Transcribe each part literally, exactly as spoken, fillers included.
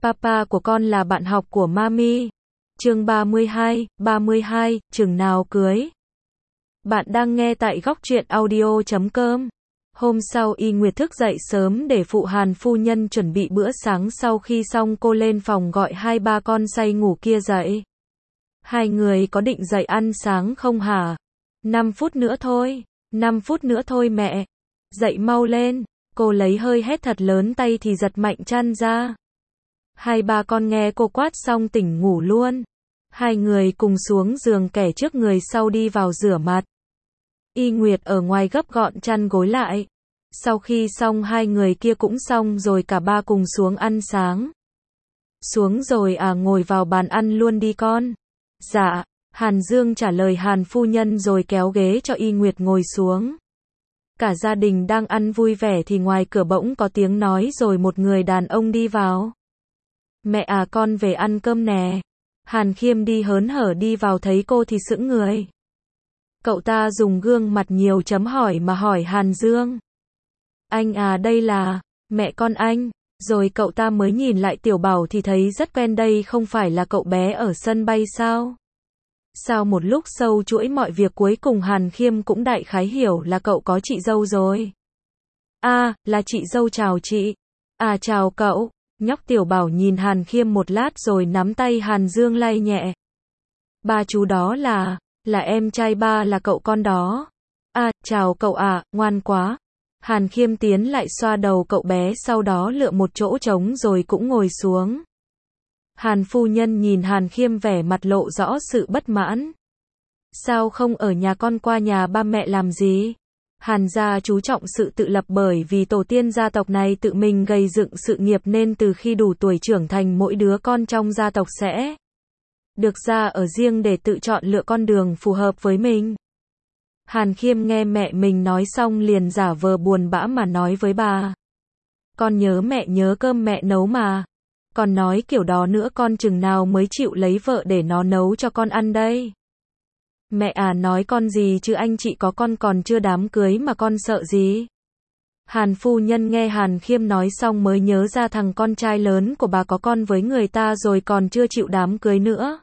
Papa của con là bạn học của Mami. Chương ba mươi hai, ba mươi hai, chừng nào cưới. Bạn đang nghe tại góc truyện audio chấm com. Hôm sau Y Nguyệt thức dậy sớm để phụ Hàn phu nhân chuẩn bị bữa sáng, sau khi xong cô lên phòng gọi hai ba con say ngủ kia dậy. Hai người có định dậy ăn sáng không hả? Năm phút nữa thôi, năm phút nữa thôi mẹ. Dậy mau lên, cô lấy hơi hét thật lớn tay thì giật mạnh chăn ra. Hai ba con nghe cô quát xong tỉnh ngủ luôn. Hai người cùng xuống giường, kẻ trước người sau đi vào rửa mặt. Y Nguyệt ở ngoài gấp gọn chăn gối lại. Sau khi xong hai người kia cũng xong rồi, cả ba cùng xuống ăn sáng. Xuống rồi à, ngồi vào bàn ăn luôn đi con. Dạ, Hàn Dương trả lời Hàn phu nhân rồi kéo ghế cho Y Nguyệt ngồi xuống. Cả gia đình đang ăn vui vẻ thì ngoài cửa bỗng có tiếng nói rồi một người đàn ông đi vào. Mẹ à, con về ăn cơm nè. Hàn Khiêm đi hớn hở đi vào, thấy cô thì sững người. Cậu ta dùng gương mặt nhiều chấm hỏi mà hỏi Hàn Dương. Anh à, đây là mẹ con anh. Rồi cậu ta mới nhìn lại Tiểu Bảo thì thấy rất quen, đây không phải là cậu bé ở sân bay sao? Sau một lúc sâu chuỗi mọi việc cuối cùng Hàn Khiêm cũng đại khái hiểu là cậu có chị dâu rồi. À, là chị dâu, chào chị. À, chào cậu. Nhóc Tiểu Bảo nhìn Hàn Khiêm một lát rồi nắm tay Hàn Dương lay nhẹ. Ba chú đó là, là em trai ba, là cậu con đó. À, chào cậu ạ, à, ngoan quá. Hàn Khiêm tiến lại xoa đầu cậu bé, sau đó lựa một chỗ trống rồi cũng ngồi xuống. Hàn phu nhân nhìn Hàn Khiêm vẻ mặt lộ rõ sự bất mãn. Sao không ở nhà con, qua nhà ba mẹ làm gì? Hàn gia chú trọng sự tự lập, bởi vì tổ tiên gia tộc này tự mình gây dựng sự nghiệp nên từ khi đủ tuổi trưởng thành mỗi đứa con trong gia tộc sẽ được ra ở riêng để tự chọn lựa con đường phù hợp với mình. Hàn Khiêm nghe mẹ mình nói xong liền giả vờ buồn bã mà nói với bà. Con nhớ mẹ, nhớ cơm mẹ nấu mà. Con nói kiểu đó nữa con chừng nào mới chịu lấy vợ để nó nấu cho con ăn đây? Mẹ à, nói con gì chứ, anh chị có con còn chưa đám cưới mà con sợ gì? Hàn phu nhân nghe Hàn Khiêm nói xong mới nhớ ra thằng con trai lớn của bà có con với người ta rồi còn chưa chịu đám cưới nữa.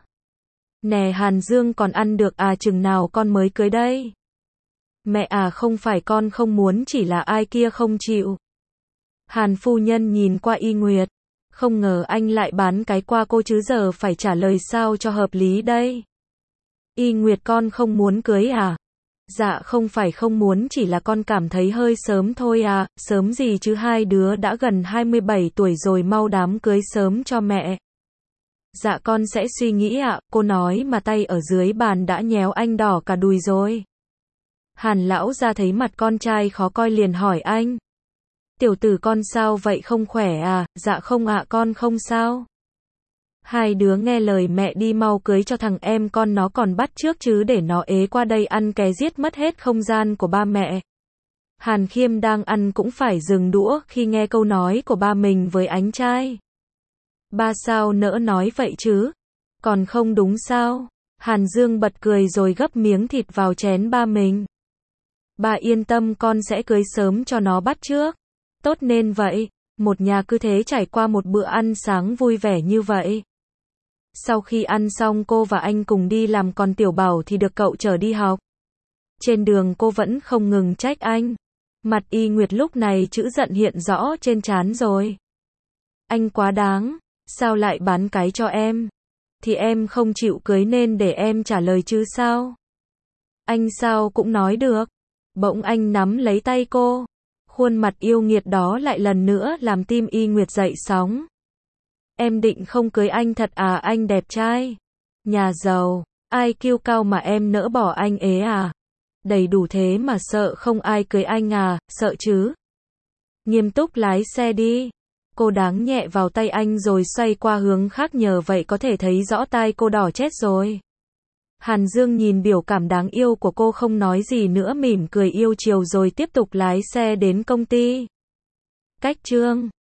Nè Hàn Dương, còn ăn được à, chừng nào con mới cưới đây? Mẹ à, không phải con không muốn, chỉ là ai kia không chịu. Hàn phu nhân nhìn qua Y Nguyệt. Không ngờ anh lại bán cái qua cô chứ, giờ phải trả lời sao cho hợp lý đây? Y Nguyệt, con không muốn cưới à? Dạ không phải không muốn, chỉ là con cảm thấy hơi sớm thôi à. Sớm gì chứ, hai đứa đã gần hai mươi bảy tuổi rồi, mau đám cưới sớm cho mẹ. Dạ con sẽ suy nghĩ ạ, cô nói mà tay ở dưới bàn đã nhéo anh đỏ cả đùi rồi. Hàn lão ra thấy mặt con trai khó coi liền hỏi anh. Tiểu tử con sao vậy, không khỏe à? Dạ không ạ, con không sao. Hai đứa nghe lời mẹ đi, mau cưới cho thằng em con, nó còn bắt chước chứ, để nó ế qua đây ăn ké giết mất hết không gian của ba mẹ. Hàn Khiêm đang ăn cũng phải dừng đũa khi nghe câu nói của ba mình với anh trai. Ba sao nỡ nói vậy chứ? Còn không đúng sao? Hàn Dương bật cười rồi gấp miếng thịt vào chén ba mình. Ba yên tâm, con sẽ cưới sớm cho nó bắt chước. Tốt nên vậy, một nhà cứ thế trải qua một bữa ăn sáng vui vẻ như vậy. Sau khi ăn xong cô và anh cùng đi làm, còn Tiểu Bảo thì được cậu chở đi học. Trên đường cô vẫn không ngừng trách anh. Mặt Y Nguyệt lúc này chữ giận hiện rõ trên trán rồi. Anh quá đáng, sao lại bán cái cho em? Thì em không chịu cưới nên để em trả lời chứ sao? Anh sao cũng nói được. Bỗng anh nắm lấy tay cô. Khuôn mặt yêu nghiệt đó lại lần nữa làm tim Y Nguyệt dậy sóng. Em định không cưới anh thật à? Anh đẹp trai, nhà giàu, i kiu cao mà em nỡ bỏ anh ế à? Đầy đủ thế mà sợ không ai cưới anh à? Sợ chứ? Nghiêm túc lái xe đi. Cô đáng nhẹ vào tay anh rồi xoay qua hướng khác, nhờ vậy có thể thấy rõ tai cô đỏ chết rồi. Hàn Dương nhìn biểu cảm đáng yêu của cô không nói gì nữa, mỉm cười yêu chiều rồi tiếp tục lái xe đến công ty. Cách chương